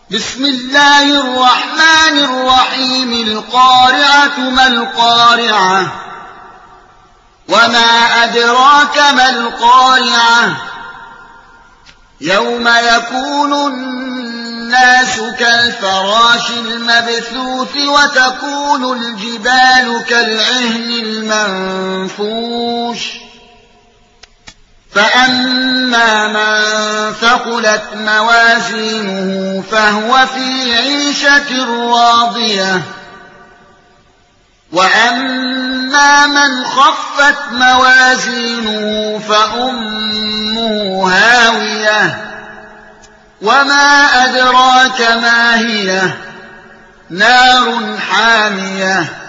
بسم الله الرحمن الرحيم. القارعة ما القارعة وما أدراك ما القارعة يوم يكون الناس كالفراش المبثوث وتكون الجبال كالعهن المنفوش فأما من ثقلت موازينه فهو في عيشة راضية وأما من خفت موازينه فأمه هاوية وما أدراك ما هي نار حامية